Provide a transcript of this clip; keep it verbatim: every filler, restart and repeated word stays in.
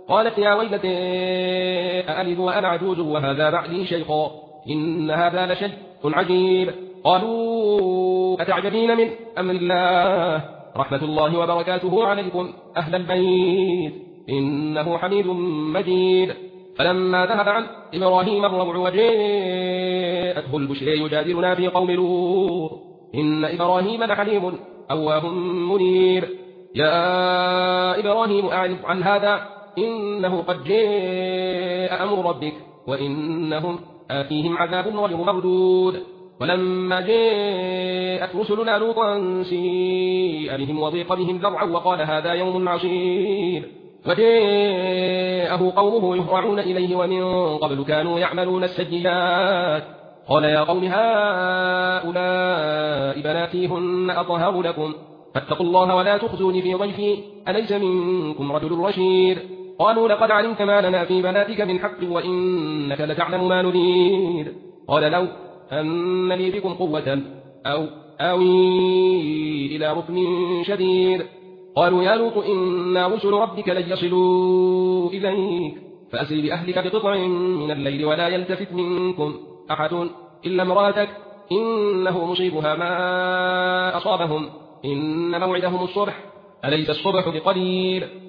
قالت يا ويلتي أألد وأنا عجوز وهذا بعدي شيخا إن هذا لشيء عجيب. قالوا أتعجبين من أمر الله رحمة الله وبركاته عليكم أهل البيت إنه حميد مجيد. فلما ذهب عن إبراهيم الروع وجاءته البشرى يجادلنا في قوم لوط إن إبراهيم لحليم أواه منيب. يا إبراهيم أعرض عن هذا إنه قد جاء أمر ربك وإنهم آتيهم عذاب غير مردود. ولما جاءت رسلنا لوطا سيء بهم وضيق بهم ذرعا وقال هذا يوم عصيب. وجاءه قومه يهرعون إليه ومن قبل كانوا يعملون السيئات. قال يا قوم هؤلاء بناتي هن أطهر لكم فاتقوا الله ولا تخزوني في ضيفي أليس منكم رجل رشيد. قالوا لقد علمت ما لنا في بناتك من حق وإنك لتعلم ما نريد. قال لو أن لي بكم قوة أو آوي إلى ركن شديد. قالوا يا لوط إنا رسل ربك لن يصلوا إليك فأسر بأهلك بقطع من الليل ولا يلتفت منكم أحد إلا امرأتك إنه مصيبها ما أصابهم إن موعدهم الصبح أليس الصبح بقريب.